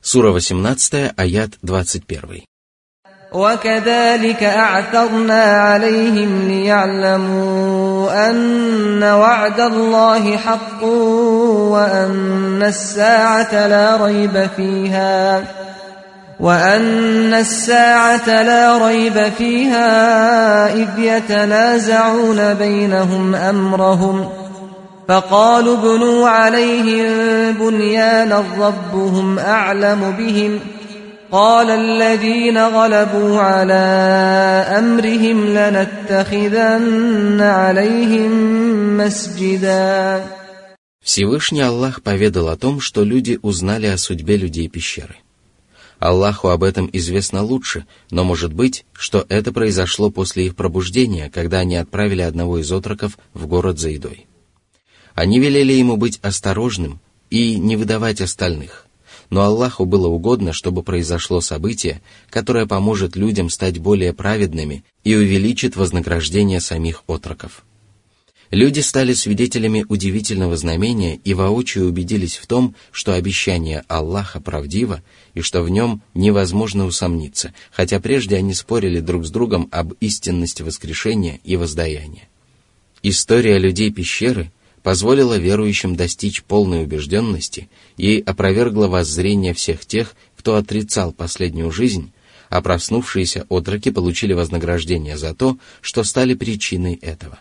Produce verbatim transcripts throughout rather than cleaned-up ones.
Сура восемнадцатая, аят двадцать первый. وَكَذَلِكَ أَعْثَرْنَا عَلَيْهِمْ لِيَعْلَمُوا أَنَّ وَعْدَ اللَّهِ حَقٌّ وَأَنَّ السَّاعَةَ لَا رَيْبَ فِيهَا وَأَنَّ السَّاعَةَ لَا رَيْبَ فِيهَا إِذْ يَتَنَازَعُونَ بَيْنَهُمْ أَمْرَهُمْ فَقَالُوا ابْنُوا عَلَيْهِمْ بُنْيَانًا رَبُّهُمْ أَعْلَمُ بِهِمْ قال الذين غلبوا على أمرهم لنتخذن عليهم مسجدا. Всевышний Аллах поведал о том, что люди узнали о судьбе людей пещеры. Аллаху об этом известно лучше, но может быть, что это произошло после их пробуждения, когда они отправили одного из отроков в город за едой. Они велели ему быть осторожным и не выдавать остальных. Но Аллаху было угодно, чтобы произошло событие, которое поможет людям стать более праведными и увеличит вознаграждение самих отроков. Люди стали свидетелями удивительного знамения и воочию убедились в том, что обещание Аллаха правдиво и что в нем невозможно усомниться, хотя прежде они спорили друг с другом об истинности воскрешения и воздаяния. История людей пещеры позволила верующим достичь полной убежденности и опровергла воззрение всех тех, кто отрицал последнюю жизнь, а проснувшиеся отроки получили вознаграждение за то, что стали причиной этого.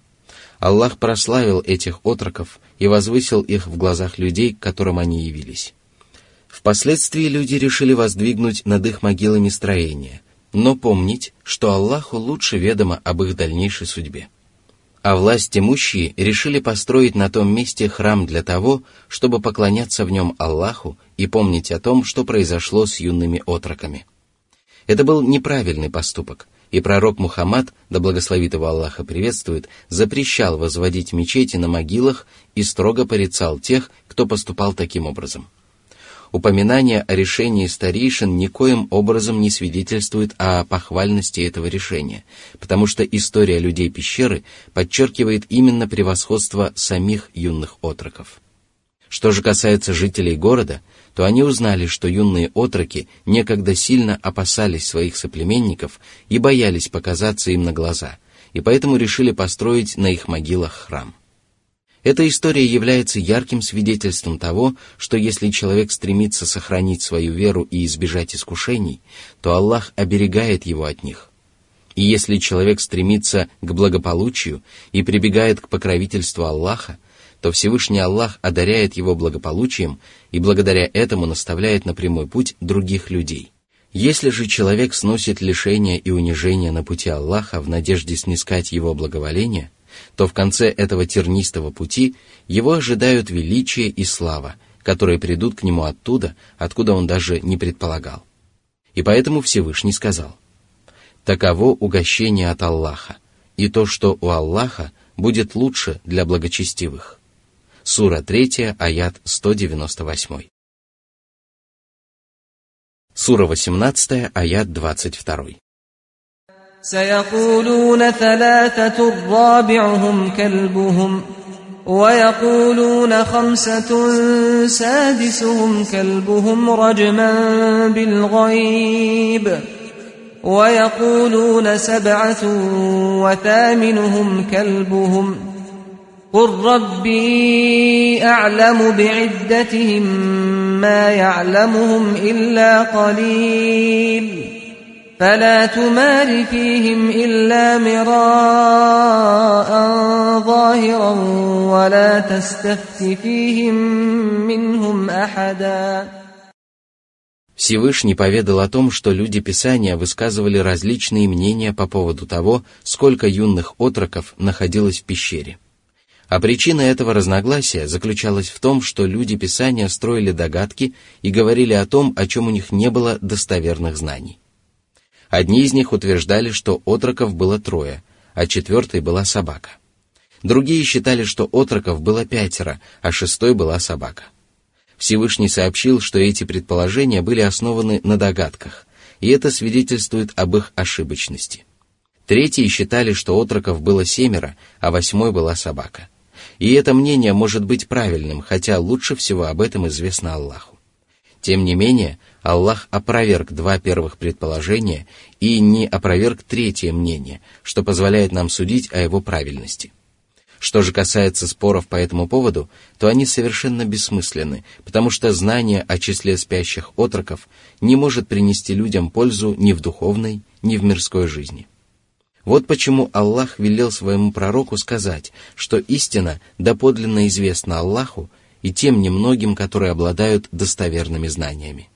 Аллах прославил этих отроков и возвысил их в глазах людей, к которым они явились. Впоследствии люди решили воздвигнуть над их могилами строения, но помнить, что Аллаху лучше ведомо об их дальнейшей судьбе. А власть имущие решили построить на том месте храм для того, чтобы поклоняться в нем Аллаху и помнить о том, что произошло с юными отроками. Это был неправильный поступок, и пророк Мухаммад, да благословит его Аллаха приветствует, запрещал возводить мечети на могилах и строго порицал тех, кто поступал таким образом. Упоминание о решении старейшин никоим образом не свидетельствует о похвальности этого решения, потому что история людей пещеры подчеркивает именно превосходство самих юных отроков. Что же касается жителей города, то они узнали, что юные отроки некогда сильно опасались своих соплеменников и боялись показаться им на глаза, и поэтому решили построить на их могилах храм. Эта история является ярким свидетельством того, что если человек стремится сохранить свою веру и избежать искушений, то Аллах оберегает его от них. И если человек стремится к благополучию и прибегает к покровительству Аллаха, то Всевышний Аллах одаряет его благополучием и благодаря этому наставляет на прямой путь других людей. Если же человек сносит лишения и унижения на пути Аллаха в надежде снискать его благоволение, то в конце этого тернистого пути его ожидают величие и слава, которые придут к нему оттуда, откуда он даже не предполагал. И поэтому Всевышний сказал: «Таково угощение от Аллаха, и то, что у Аллаха, будет лучше для благочестивых». Сура третья, аят сто девяносто восемь. Сура восемнадцатая, аят двадцать два. سيقولون ثلاثة رابعهم كلبهم ويقولون خمسة سادسهم كلبهم رجما بالغيب ويقولون سبعة وثامنهم كلبهم قل ربي أعلم بعدتهم ما يعلمهم إلا قليل فلا تمار فيهم إلا مراء ظاهرا ولا تستفت فيهم منهم أحدا. Всевышний поведал о том, что люди Писания высказывали различные мнения по поводу того, сколько юных отроков находилось в пещере. А причина этого разногласия заключалась в том, что люди Писания строили догадки и говорили о том, о чем у них не было достоверных знаний. Одни из них утверждали, что отроков было трое, а четвертой была собака. Другие считали, что отроков было пятеро, а шестой была собака. Всевышний сообщил, что эти предположения были основаны на догадках, и это свидетельствует об их ошибочности. Третьи считали, что отроков было семеро, а восьмой была собака. И это мнение может быть правильным, хотя лучше всего об этом известно Аллаху. Тем не менее, Аллах опроверг два первых предположения и не опроверг третье мнение, что позволяет нам судить о его правильности. Что же касается споров по этому поводу, то они совершенно бессмысленны, потому что знание о числе спящих отроков не может принести людям пользу ни в духовной, ни в мирской жизни. Вот почему Аллах велел своему пророку сказать, что истина доподлинно известна Аллаху и тем немногим, которые обладают достоверными знаниями.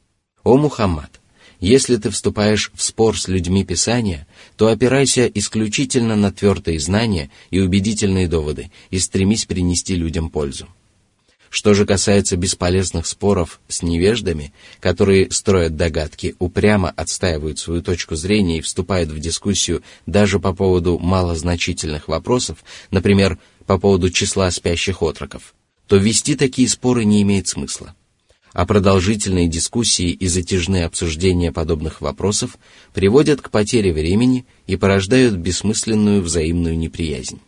О Мухаммад! Если ты вступаешь в спор с людьми Писания, то опирайся исключительно на твердые знания и убедительные доводы и стремись принести людям пользу. Что же касается бесполезных споров с невеждами, которые строят догадки, упрямо отстаивают свою точку зрения и вступают в дискуссию даже по поводу малозначительных вопросов, например, по поводу числа спящих отроков, то вести такие споры не имеет смысла. А продолжительные дискуссии и затяжные обсуждения подобных вопросов приводят к потере времени и порождают бессмысленную взаимную неприязнь.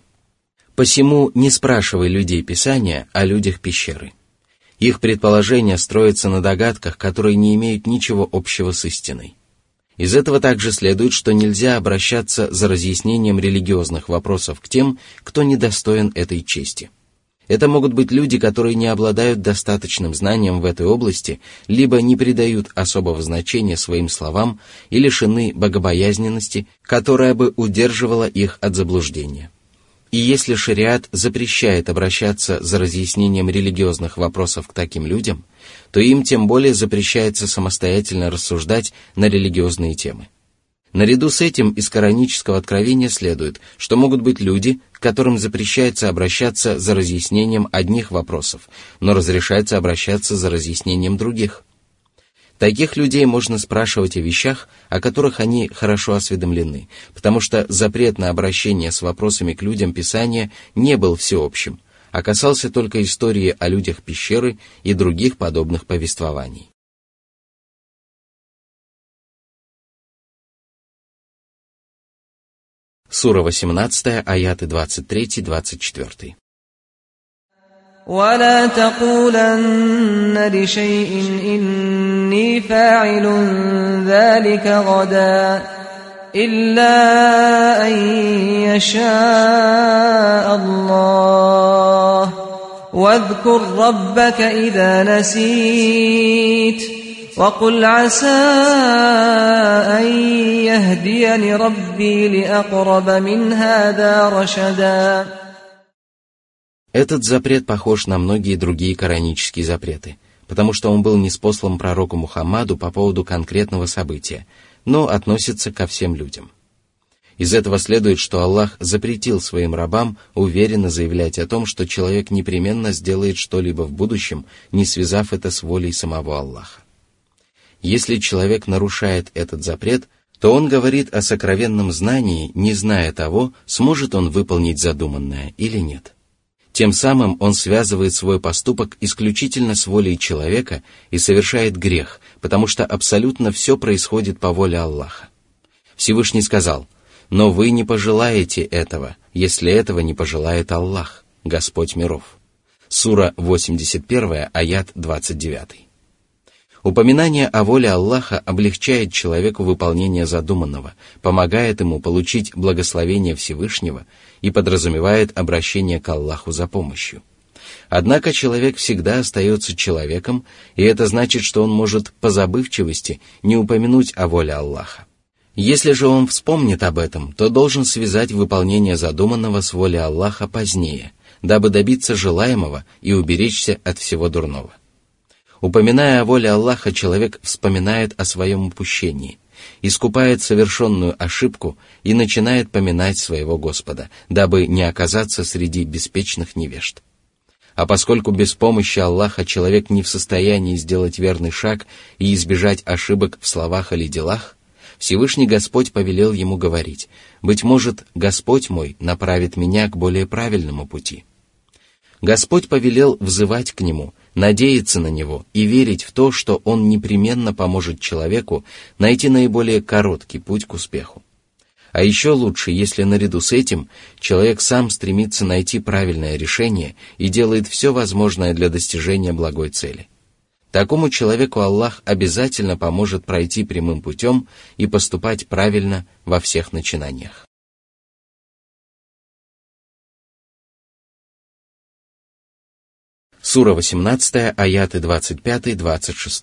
Посему не спрашивай людей Писания о людях пещеры. Их предположения строятся на догадках, которые не имеют ничего общего с истиной. Из этого также следует, что нельзя обращаться за разъяснением религиозных вопросов к тем, кто недостоин этой чести. Это могут быть люди, которые не обладают достаточным знанием в этой области, либо не придают особого значения своим словам и лишены богобоязненности, которая бы удерживала их от заблуждения. И если шариат запрещает обращаться за разъяснением религиозных вопросов к таким людям, то им тем более запрещается самостоятельно рассуждать на религиозные темы. Наряду с этим из коранического откровения следует, что могут быть люди, которым запрещается обращаться за разъяснением одних вопросов, но разрешается обращаться за разъяснением других. Таких людей можно спрашивать о вещах, о которых они хорошо осведомлены, потому что запрет на обращение с вопросами к людям Писания не был всеобщим, а касался только истории о людях пещеры и других подобных повествований. Сура восемнадцатая, аяты двадцать три двадцать четыре. ولا تقولن لشيء إني فاعل ذلك غدا إلا أن يشاء الله واذكر ربك إذا نسيت وقل عسى أن يهديني ربي لأقرب من هذا رشدا. Этот запрет похож на многие другие коранические запреты, потому что он был ниспослан пророку Мухаммаду по поводу конкретного события, но относится ко всем людям. Из этого следует, что Аллах запретил своим рабам уверенно заявлять о том, что человек непременно сделает что-либо в будущем, не связав это с волей самого Аллаха. Если человек нарушает этот запрет, то он говорит о сокровенном знании, не зная того, сможет он выполнить задуманное или нет. Тем самым он связывает свой поступок исключительно с волей человека и совершает грех, потому что абсолютно все происходит по воле Аллаха. Всевышний сказал: «Но вы не пожелаете этого, если этого не пожелает Аллах, Господь миров». Сура восемьдесят один, аят двадцать девять. Упоминание о воле Аллаха облегчает человеку выполнение задуманного, помогает ему получить благословение Всевышнего и подразумевает обращение к Аллаху за помощью. Однако человек всегда остается человеком, и это значит, что он может по забывчивости не упомянуть о воле Аллаха. Если же он вспомнит об этом, то должен связать выполнение задуманного с волей Аллаха позднее, дабы добиться желаемого и уберечься от всего дурного. Упоминая о воле Аллаха, человек вспоминает о своем упущении, искупает совершенную ошибку и начинает поминать своего Господа, дабы не оказаться среди беспечных невежд. А поскольку без помощи Аллаха человек не в состоянии сделать верный шаг и избежать ошибок в словах или делах, Всевышний Господь повелел ему говорить: «Быть может, Господь мой направит меня к более правильному пути». Господь повелел взывать к Нему, надеяться на Него и верить в то, что Он непременно поможет человеку найти наиболее короткий путь к успеху. А еще лучше, если наряду с этим человек сам стремится найти правильное решение и делает все возможное для достижения благой цели. такому человеку Аллах обязательно поможет пройти прямым путем и поступать правильно во всех начинаниях. Сура восемнадцатая, аяты двадцать пять - двадцать шесть.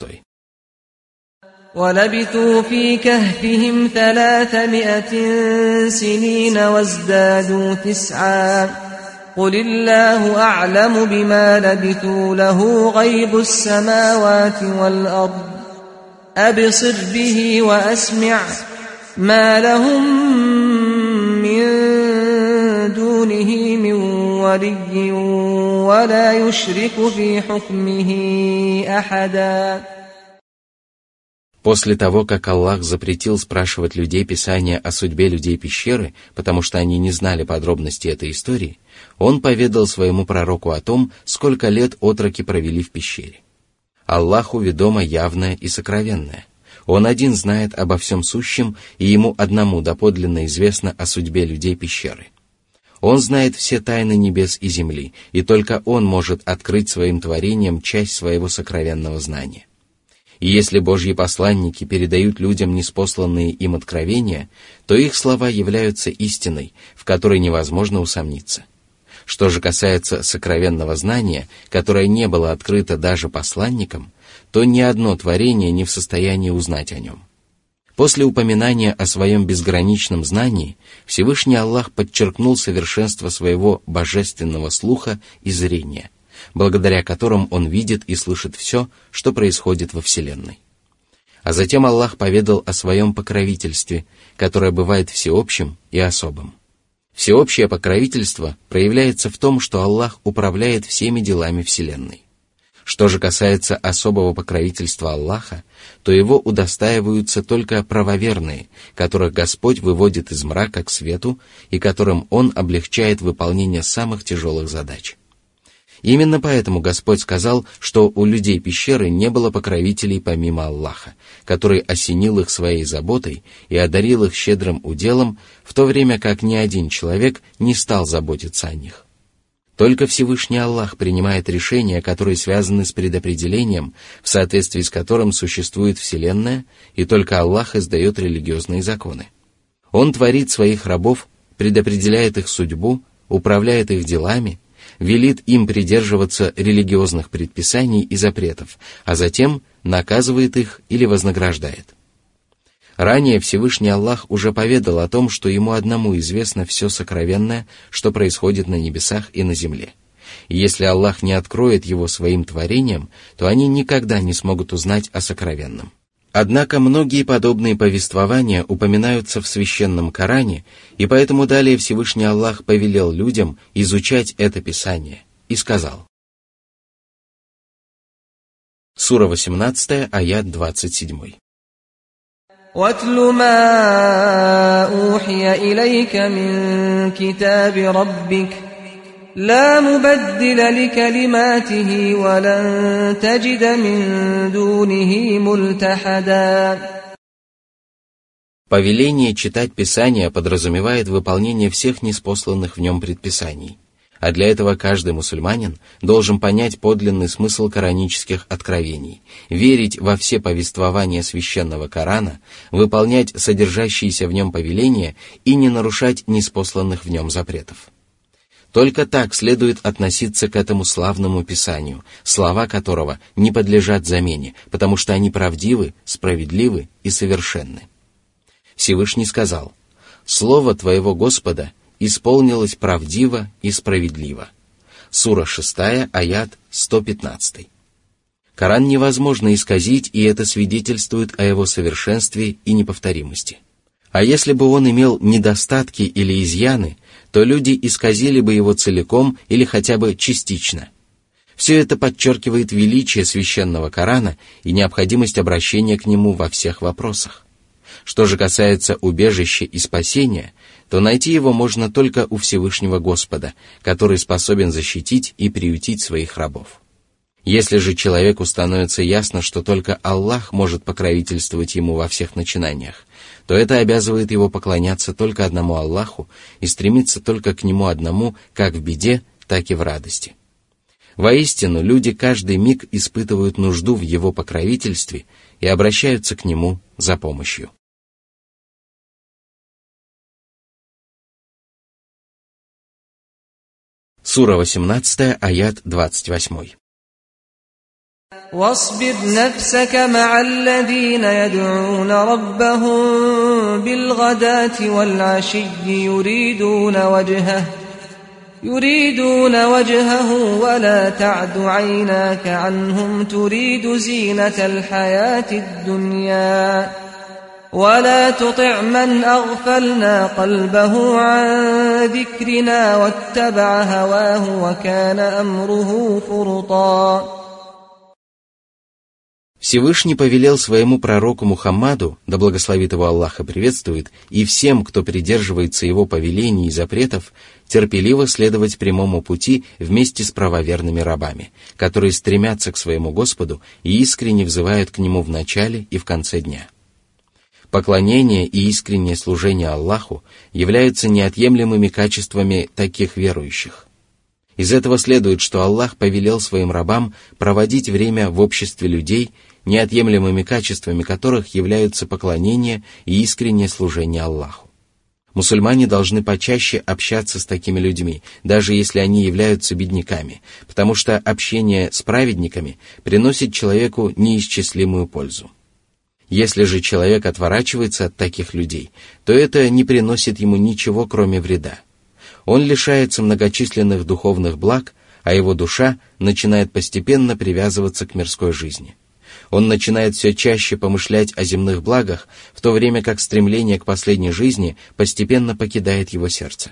وَلَبِثُوا فِي كَهْفِهِمْ ثَلَاثَمِائَةٍ سِنِينَ وَازْدَادُوا تِسْعًا قُلِ اللَّهُ أَعْلَمُ بِمَا لَبِثُوا لَهُ غَيْبُ السَّمَاوَاتِ وَالْأَرْضِ أَبْصِرْ بِهِ وَأَسْمِعْ مَا لَهُم مِّن دُونِهِ مِن وَلِيٍّ وَلَا يُشْرِكُ فِي حُكْمِهِ أَحَدًا. После того, как Аллах запретил спрашивать людей Писания о судьбе людей пещеры, потому что они не знали подробностей этой истории, Он поведал своему пророку о том, сколько лет отроки провели в пещере. Аллаху ведомо явное и сокровенное. Он один знает обо всем сущем, и Ему одному доподлинно известно о судьбе людей пещеры. Он знает все тайны небес и земли, и только Он может открыть своим творениям часть своего сокровенного знания. И если Божьи посланники передают людям ниспосланные им откровения, то их слова являются истиной, в которой невозможно усомниться. Что же касается сокровенного знания, которое не было открыто даже посланникам, то ни одно творение не в состоянии узнать о нем. После упоминания о своем безграничном знании, Всевышний Аллах подчеркнул совершенство своего божественного слуха и зрения, благодаря которым Он видит и слышит все, что происходит во Вселенной. А затем Аллах поведал о своем покровительстве, которое бывает всеобщим и особым. Всеобщее покровительство проявляется в том, что Аллах управляет всеми делами Вселенной. Что же касается особого покровительства Аллаха, то его удостаиваются только правоверные, которых Господь выводит из мрака к свету и которым Он облегчает выполнение самых тяжелых задач. Именно поэтому Господь сказал, что у людей пещеры не было покровителей помимо Аллаха, который осенил их своей заботой и одарил их щедрым уделом, в то время как ни один человек не стал заботиться о них. Только Всевышний Аллах принимает решения, которые связаны с предопределением, в соответствии с которым существует Вселенная, и только Аллах издает религиозные законы. Он творит своих рабов, предопределяет их судьбу, управляет их делами, велит им придерживаться религиозных предписаний и запретов, а затем наказывает их или вознаграждает. Ранее Всевышний Аллах уже поведал о том, что Ему одному известно все сокровенное, что происходит на небесах и на земле. И если Аллах не откроет его своим творениям, то они никогда не смогут узнать о сокровенном. Однако многие подобные повествования упоминаются в Священном Коране, и поэтому далее Всевышний Аллах повелел людям изучать это Писание и сказал. Сура восемнадцатая, аят двадцать семь. وَاتْلُ مَا أُوحِيَ إِلَيْكَ مِنْ كِتَابِ رَبِّكَ لَا مُبَدِّلَ لِكَلِمَاتِهِ وَلَنْ تَجِدَ مِنْ دُونِهِ مُلْتَحَدًا. Повеление читать Писание подразумевает выполнение всех ниспосланных в нем предписаний, а для этого каждый мусульманин должен понять подлинный смысл коранических откровений, верить во все повествования священного Корана, выполнять содержащиеся в нем повеления и не нарушать ниспосланных в нем запретов. Только так следует относиться к этому славному Писанию, слова которого не подлежат замене, потому что они правдивы, справедливы и совершенны. Всевышний сказал: «Слово твоего Господа исполнилось правдиво и справедливо». Сура шестая, аят сто пятнадцатый. Коран невозможно исказить, и это свидетельствует о его совершенстве и неповторимости. А если бы он имел недостатки или изъяны, то люди исказили бы его целиком или хотя бы частично. Все это подчеркивает величие священного Корана и необходимость обращения к нему во всех вопросах. Что же касается убежища и спасения, то найти его можно только у Всевышнего Господа, который способен защитить и приютить своих рабов. Если же человеку становится ясно, что только Аллах может покровительствовать ему во всех начинаниях, то это обязывает его поклоняться только одному Аллаху и стремиться только к Нему одному как в беде, так и в радости. Воистину, люди каждый миг испытывают нужду в его покровительстве и обращаются к нему за помощью. Сура восемнадцатая, аят двадцать восемь. واصبر نفسك مع الذين يدعون ربهم بالغداة والعشي يريدون وجهه يريدون وجهه ولا تعد عيناك عنهم تريد زينة الحياة الدنيا ولا تطع من أغفلنا قلبه عن ذكرنا واتبع هواه وكان أمره فرطا. Всевышний повелел своему пророку Мухаммаду, да благословит его Аллах и приветствует, и всем, кто придерживается его повелений и запретов, терпеливо следовать прямому пути вместе с правоверными рабами, которые стремятся к своему Господу и искренне взывают к Нему в начале и в конце дня. Поклонение и искреннее служение Аллаху являются неотъемлемыми качествами таких верующих. Из этого следует, что Аллах повелел своим рабам проводить время в обществе людей, неотъемлемыми качествами которых являются поклонение и искреннее служение Аллаху. Мусульмане должны почаще общаться с такими людьми, даже если они являются бедняками, потому что общение с праведниками приносит человеку неисчислимую пользу. Если же человек отворачивается от таких людей, то это не приносит ему ничего, кроме вреда. Он лишается многочисленных духовных благ, а его душа начинает постепенно привязываться к мирской жизни. Он начинает все чаще помышлять о земных благах, в то время как стремление к последней жизни постепенно покидает его сердце.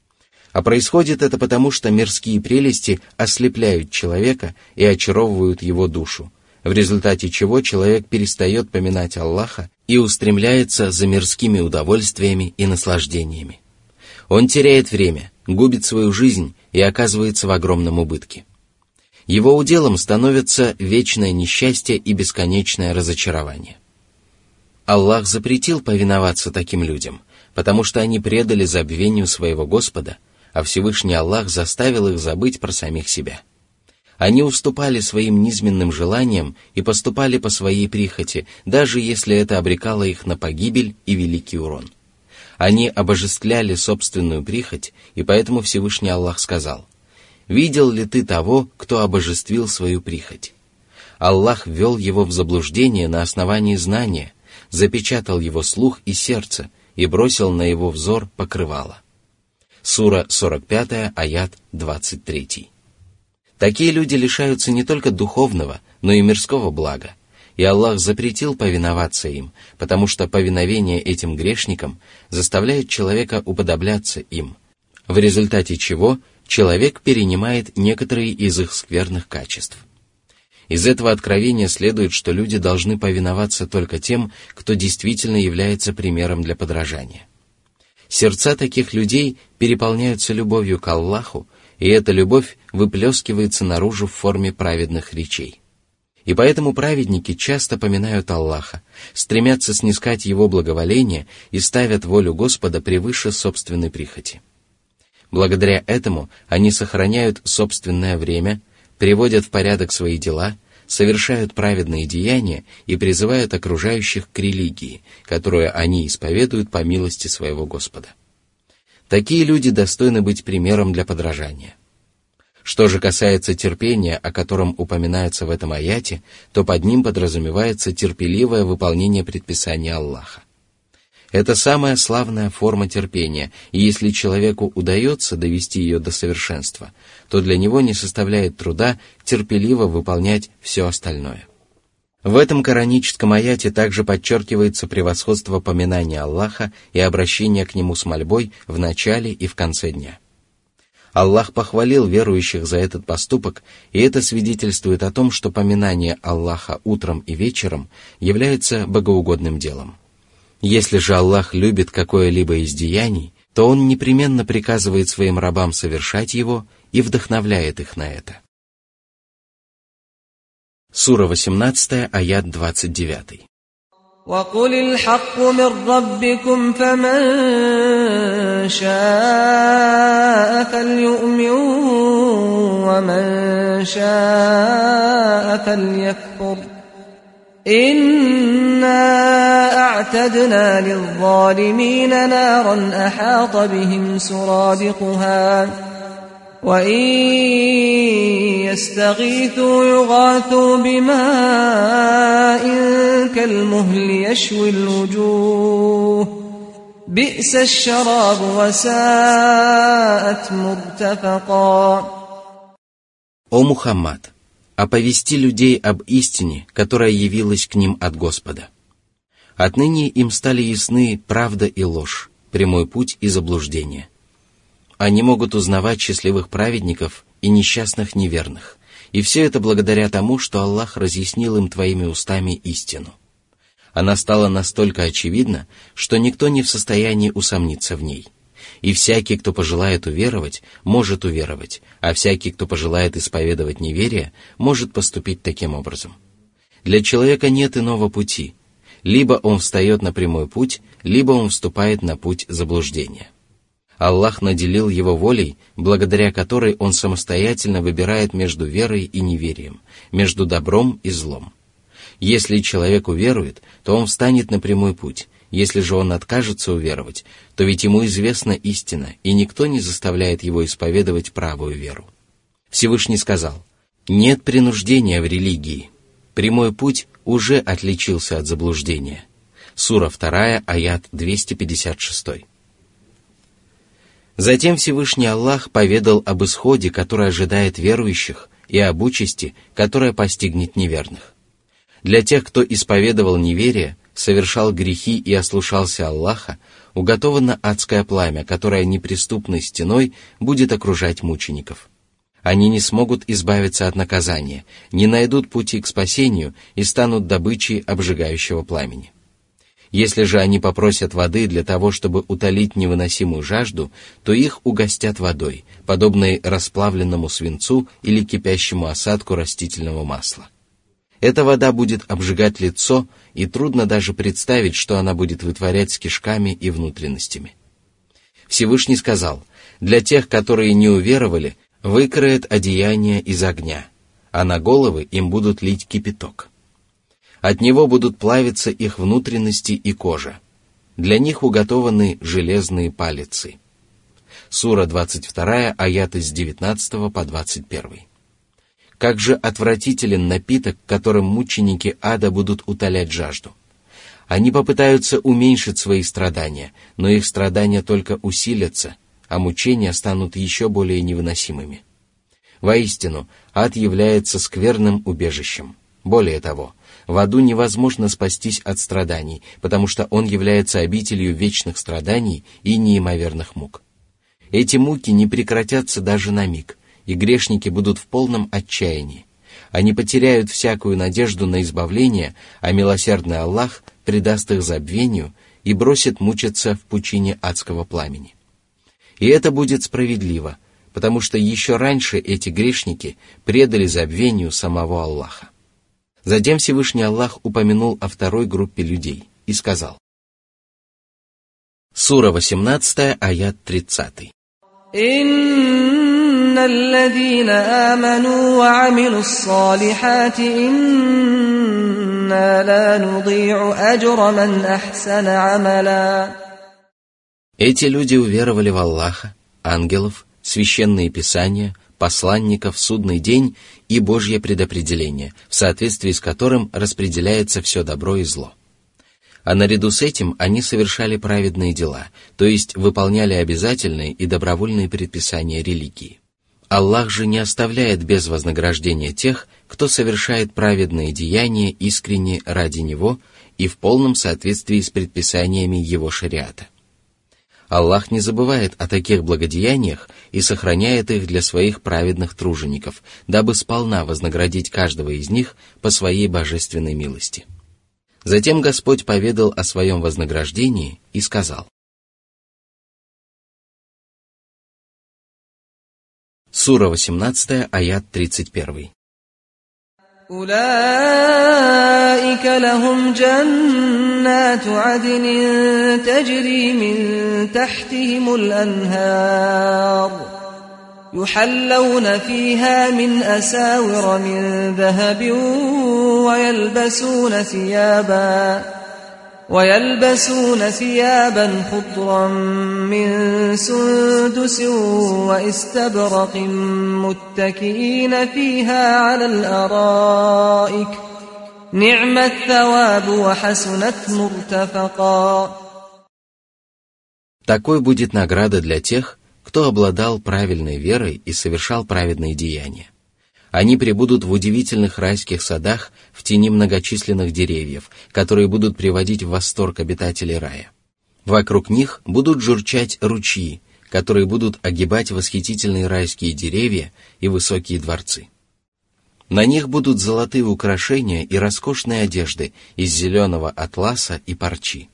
А происходит это потому, что мирские прелести ослепляют человека и очаровывают его душу, в результате чего человек перестает поминать Аллаха и устремляется за мирскими удовольствиями и наслаждениями. Он теряет время, губит свою жизнь и оказывается в огромном убытке. Его уделом становится вечное несчастье и бесконечное разочарование. Аллах запретил повиноваться таким людям, потому что они предали забвению своего Господа, а Всевышний Аллах заставил их забыть про самих себя. Они уступали своим низменным желаниям и поступали по своей прихоти, даже если это обрекало их на погибель и великий урон. Они обожествляли собственную прихоть, и поэтому Всевышний Аллах сказал: «Видел ли ты того, кто обожествил свою прихоть? Аллах ввел его в заблуждение на основании знания, запечатал его слух и сердце и бросил на его взор покрывало». Сура сорок пятая, аят двадцать третий. Такие люди лишаются не только духовного, но и мирского блага, и Аллах запретил повиноваться им, потому что повиновение этим грешникам заставляет человека уподобляться им, в результате чего человек перенимает некоторые из их скверных качеств. Из этого откровения следует, что люди должны повиноваться только тем, кто действительно является примером для подражания. Сердца таких людей переполняются любовью к Аллаху, и эта любовь выплескивается наружу в форме праведных речей. И поэтому праведники часто поминают Аллаха, стремятся снискать Его благоволение и ставят волю Господа превыше собственной прихоти. Благодаря этому они сохраняют собственное время, приводят в порядок свои дела, совершают праведные деяния и призывают окружающих к религии, которую они исповедуют по милости своего Господа. Такие люди достойны быть примером для подражания. Что же касается терпения, о котором упоминается в этом аяте, то под ним подразумевается терпеливое выполнение предписаний Аллаха. Это самая славная форма терпения, и если человеку удается довести ее до совершенства, то для него не составляет труда терпеливо выполнять все остальное. В этом кораническом аяте также подчеркивается превосходство поминания Аллаха и обращения к Нему с мольбой в начале и в конце дня. Аллах похвалил верующих за этот поступок, и это свидетельствует о том, что поминание Аллаха утром и вечером является богоугодным делом. Если же Аллах любит какое-либо из деяний, то Он непременно приказывает своим рабам совершать его и вдохновляет их на это. Сура восемнадцатая, аят двадцать девятый. وقل الحق من ربكم فمن شاء فليؤمن ومن شاء فليكفر إنا أعتدنا للظالمين نارا أحاط بهم سرادقها وإن يستغيثوا يغاثوا بماء كالمهل يشوي الوجوه بئس الشراب وساءت مرتفقا. О Мухаммад, оповести людей об истине, которая явилась к ним от Господа. Отныне им стали ясны правда и ложь, прямой путь и заблуждение. Они могут узнавать счастливых праведников и несчастных неверных, и все это благодаря тому, что Аллах разъяснил им твоими устами истину. Она стала настолько очевидна, что никто не в состоянии усомниться в ней. И всякий, кто пожелает уверовать, может уверовать, а всякий, кто пожелает исповедовать неверие, может поступить таким образом. Для человека нет иного пути. Либо он встает на прямой путь, либо он вступает на путь заблуждения. Аллах наделил его волей, благодаря которой он самостоятельно выбирает между верой и неверием, между добром и злом. Если человек уверует, то он встанет на прямой путь. Если же он откажется уверовать, то ведь ему известна истина, и никто не заставляет его исповедовать правую веру. Всевышний сказал: «Нет принуждения в религии. Прямой путь уже отличился от заблуждения». Сура два, аят двести пятьдесят шесть. Затем Всевышний Аллах поведал об исходе, который ожидает верующих, и об участи, которая постигнет неверных. Для тех, кто исповедовал неверие, совершал грехи и ослушался Аллаха, уготовано адское пламя, которое неприступной стеной будет окружать мучеников. Они не смогут избавиться от наказания, не найдут пути к спасению и станут добычей обжигающего пламени. Если же они попросят воды для того, чтобы утолить невыносимую жажду, то их угостят водой, подобной расплавленному свинцу или кипящему осадку растительного масла. Эта вода будет обжигать лицо, и трудно даже представить, что она будет вытворять с кишками и внутренностями. Всевышний сказал: «Для тех, которые не уверовали, выкроет одеяние из огня, а на головы им будут лить кипяток. От него будут плавиться их внутренности и кожа. Для них уготованы железные палицы». Сура двадцать два, аяты с девятнадцатого по двадцать первый. Как же отвратителен напиток, которым мученики ада будут утолять жажду. Они попытаются уменьшить свои страдания, но их страдания только усилятся, а мучения станут еще более невыносимыми. Воистину, ад является скверным убежищем. Более того, в аду невозможно спастись от страданий, потому что он является обителью вечных страданий и неимоверных мук. Эти муки не прекратятся даже на миг, и грешники будут в полном отчаянии. Они потеряют всякую надежду на избавление, а милосердный Аллах предаст их забвению и бросит мучиться в пучине адского пламени. И это будет справедливо, потому что еще раньше эти грешники предали забвению самого Аллаха. Затем Всевышний Аллах упомянул о второй группе людей и сказал. Сура восемнадцать, аят тридцать. إن الذين آمنوا وعملوا الصالحات إنا لا نضيع أجر من أحسن عملا. Эти люди уверовали в Аллаха, ангелов, священные писания, посланников, судный день и Божье предопределение, в соответствии с которым распределяется все добро и зло. А наряду с этим они совершали праведные дела, то есть выполняли обязательные и добровольные предписания религии. Аллах же не оставляет без вознаграждения тех, кто совершает праведные деяния искренне ради Него и в полном соответствии с предписаниями Его шариата. Аллах не забывает о таких благодеяниях и сохраняет их для своих праведных тружеников, дабы сполна вознаградить каждого из них по своей божественной милости. Затем Господь поведал о своем вознаграждении и сказал. Сура восемнадцать, аят тридцать один. أولئك لهم جنات عدن تجري من تحتهم الأنهار يحلون فيها من أساور من ذهب ويلبسون ثيابا ويلبسون ثيابا خضرا من سندس واستبرق متكئين فيها على الأرائك نعم الثواب وحسنت مرتفقا. Такой будет награда для тех, кто обладал правильной верой и совершал праведные деяния. Они пребудут в удивительных райских садах в тени многочисленных деревьев, которые будут приводить в восторг обитателей рая. Вокруг них будут журчать ручьи, которые будут огибать восхитительные райские деревья и высокие дворцы. На них будут золотые украшения и роскошные одежды из зеленого атласа и парчи.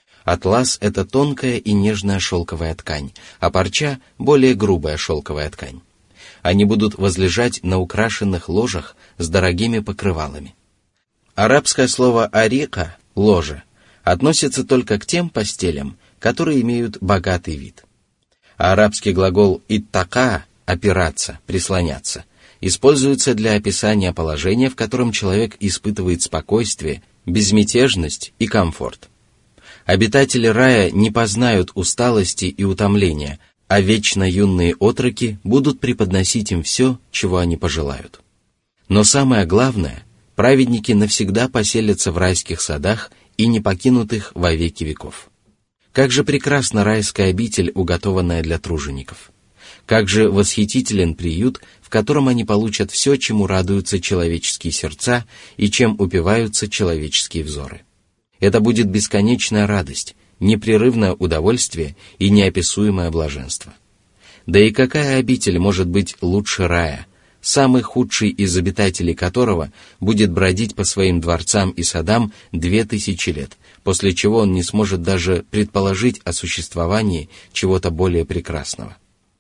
Атлас – это тонкая и нежная шелковая ткань, а парча – более грубая шелковая ткань. Они будут возлежать на украшенных ложах с дорогими покрывалами. Арабское слово «арика» – «ложе» относится только к тем постелям, которые имеют богатый вид. А арабский глагол «иттака» – «опираться», «прислоняться» используется для описания положения, в котором человек испытывает спокойствие, безмятежность и комфорт. Обитатели рая не познают усталости и утомления, а вечно юные отроки будут преподносить им все, чего они пожелают. Но самое главное, праведники навсегда поселятся в райских садах и не покинут их во веки веков. Как же прекрасна райская обитель, уготованная для тружеников! Как же восхитителен приют, в котором они получат все, чему радуются человеческие сердца и чем упиваются человеческие взоры! Это будет бесконечная радость, непрерывное удовольствие и неописуемое блаженство. Да и какая обитель может быть лучше рая, самый худший из обитателей которого будет бродить по своим дворцам и садам две тысячи лет, после чего он не сможет даже предположить о существовании чего-то более прекрасного.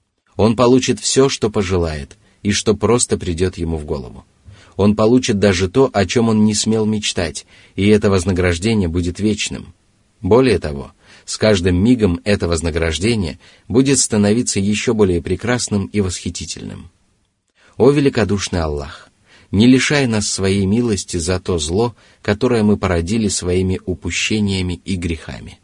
Он получит все, что пожелает, и что просто придет ему в голову. Он получит даже то, о чем он не смел мечтать, и это вознаграждение будет вечным. Более того, с каждым мигом это вознаграждение будет становиться еще более прекрасным и восхитительным. О великодушный Аллах! Не лишай нас своей милости за то зло, которое мы породили своими упущениями и грехами.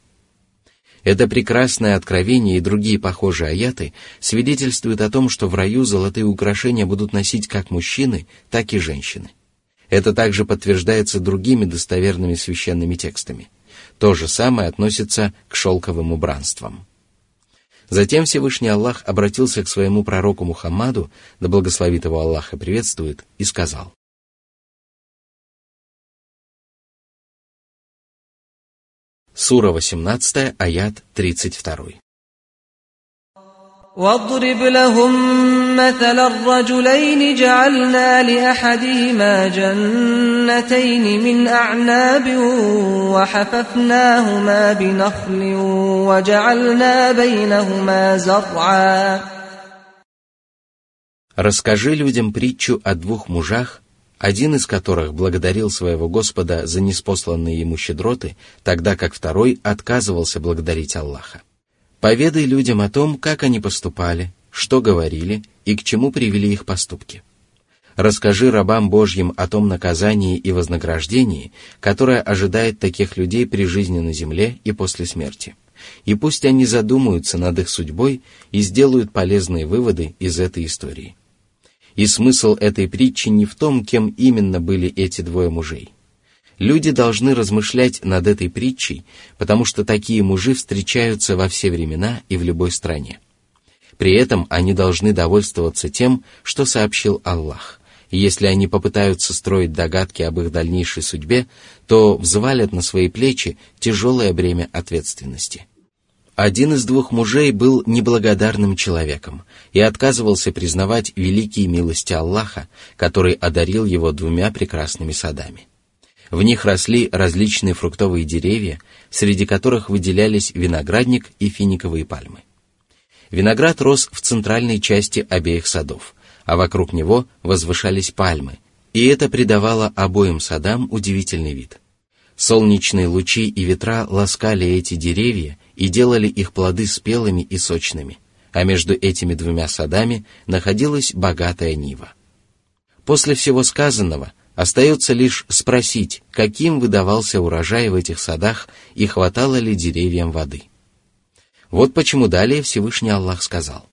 Это прекрасное откровение и другие похожие аяты свидетельствуют о том, что в раю золотые украшения будут носить как мужчины, так и женщины. Это также подтверждается другими достоверными священными текстами. То же самое относится к шелковым убранствам. Затем Всевышний Аллах обратился к своему пророку Мухаммаду, да благословит его Аллах и приветствует, и сказал: Сура восемнадцатая, аят тридцать два. واضرب لهم مثل الرجلين جعلنا لأحدهما جنتين من أعناب وحففناهما بنخل وجعلنا بينهما زرعا. Расскажи людям притчу о двух мужах, один из которых благодарил своего Господа за ниспосланные ему щедроты, тогда как второй отказывался благодарить Аллаха. Поведай людям о том, как они поступали, что говорили и к чему привели их поступки. Расскажи рабам Божьим о том наказании и вознаграждении, которое ожидает таких людей при жизни на земле и после смерти. И пусть они задумаются над их судьбой и сделают полезные выводы из этой истории. И смысл этой притчи не в том, кем именно были эти двое мужей. Люди должны размышлять над этой притчей, потому что такие мужи встречаются во все времена и в любой стране. При этом они должны довольствоваться тем, что сообщил Аллах. И если они попытаются строить догадки об их дальнейшей судьбе, то взвалят на свои плечи тяжелое бремя ответственности. Один из двух мужей был неблагодарным человеком и отказывался признавать великие милости Аллаха, который одарил его двумя прекрасными садами. В них росли различные фруктовые деревья, среди которых выделялись виноградник и финиковые пальмы. Виноград рос в центральной части обеих садов, а вокруг него возвышались пальмы, И это придавало обоим садам удивительный вид. Солнечные лучи и ветра ласкали эти деревья и делали их плоды спелыми и сочными, а между этими двумя садами находилась богатая нива. После всего сказанного остается лишь спросить, каким выдавался урожай в этих садах и хватало ли деревьям воды. Вот почему далее Всевышний Аллах сказал: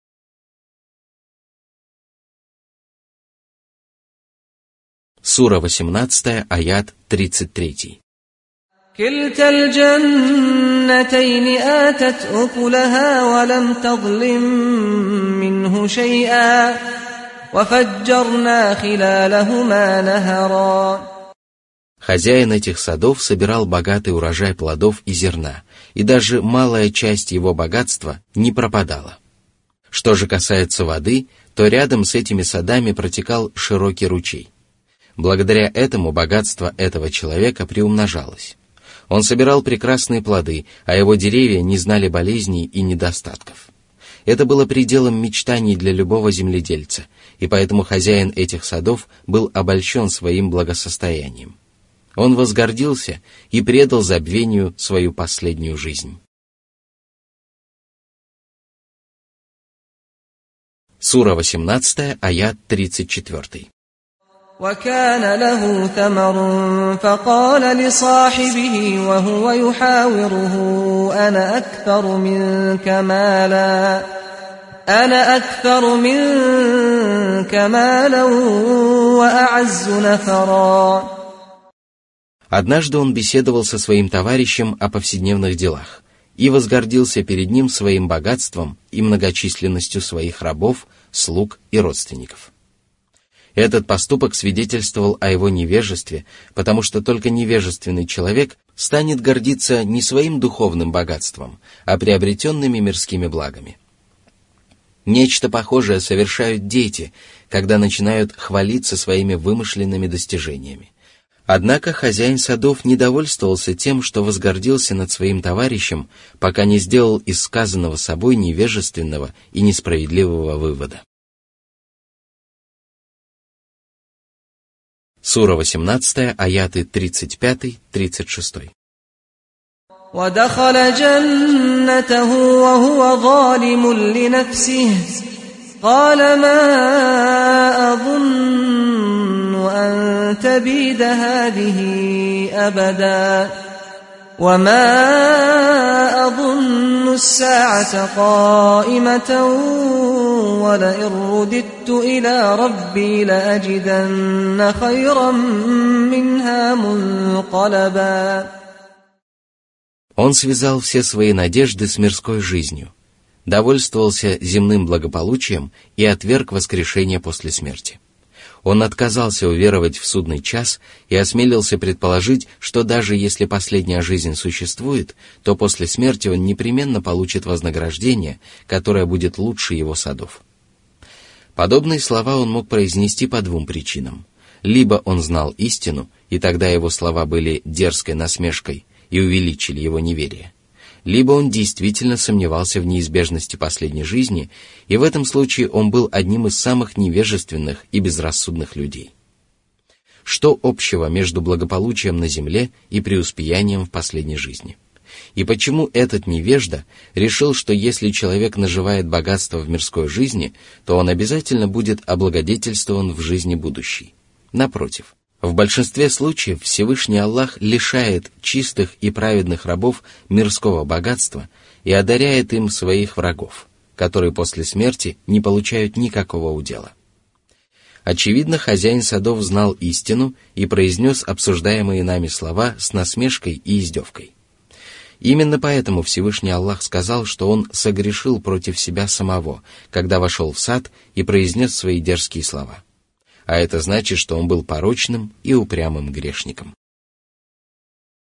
Сура восемнадцатая, аят тридцать три. كلتا الجنتين آتت أكلها ولم تظلم منه شيئا وفجرنا خلالهما نهرا. Хозяин этих садов собирал богатый урожай плодов и зерна, и даже малая часть его богатства не пропадала. Что же касается воды, то рядом с этими садами протекал широкий ручей. Благодаря этому богатство этого человека приумножалось. Он собирал прекрасные плоды, а его деревья не знали болезней и недостатков. Это было пределом мечтаний для любого земледельца, и поэтому хозяин этих садов был обольщен своим благосостоянием. Он возгордился и предал забвению свою последнюю жизнь. Сура восемнадцатая, аят тридцать четыре. وكان له ثمر فقال لصاحبه وهو يحاوره أنا أكثر منك مالا أنا أكثر منك مالا وأعز نفرا. Однажды он беседовал со своим товарищем о повседневных делах и возгордился перед ним своим богатством и многочисленностью своих рабов, слуг и родственников. Этот поступок свидетельствовал о его невежестве, потому что только невежественный человек станет гордиться не своим духовным богатством, а приобретенными мирскими благами. Нечто похожее совершают дети, когда начинают хвалиться своими вымышленными достижениями. Однако хозяин садов не довольствовался тем, что возгордился над своим товарищем, пока не сделал из сказанного собой невежественного и несправедливого вывода. Сура восемнадцатая, аяты тридцать пять тридцать шесть. ودخل جنته وهو ظالم لنفسه قال ما أظن أن تبيد هذه أبدا وما أظن الساعة قائمة ولئن رددت إلى ربي لأجدن خيرا منها منقلبا. Он связал все свои надежды с мирской жизнью, довольствовался земным благополучием и отверг воскрешение после смерти. Он отказался уверовать в судный час и осмелился предположить, что даже если последняя жизнь существует, то после смерти он непременно получит вознаграждение, которое будет лучше его садов. Подобные слова он мог произнести по двум причинам. Либо он знал истину, и тогда его слова были дерзкой насмешкой и увеличили его неверие, либо он действительно сомневался в неизбежности последней жизни, и в этом случае он был одним из самых невежественных и безрассудных людей. Что общего между благополучием на земле и преуспеянием в последней жизни? И почему этот невежда решил, что если человек наживает богатство в мирской жизни, то он обязательно будет облагодетельствован в жизни будущей? Напротив, в большинстве случаев Всевышний Аллах лишает чистых и праведных рабов мирского богатства и одаряет им своих врагов, которые после смерти не получают никакого удела. Очевидно, хозяин садов знал истину и произнес обсуждаемые нами слова с насмешкой и издевкой. Именно поэтому Всевышний Аллах сказал, что он согрешил против себя самого, когда вошел в сад и произнес свои дерзкие слова. А это значит, что он был порочным и упрямым грешником.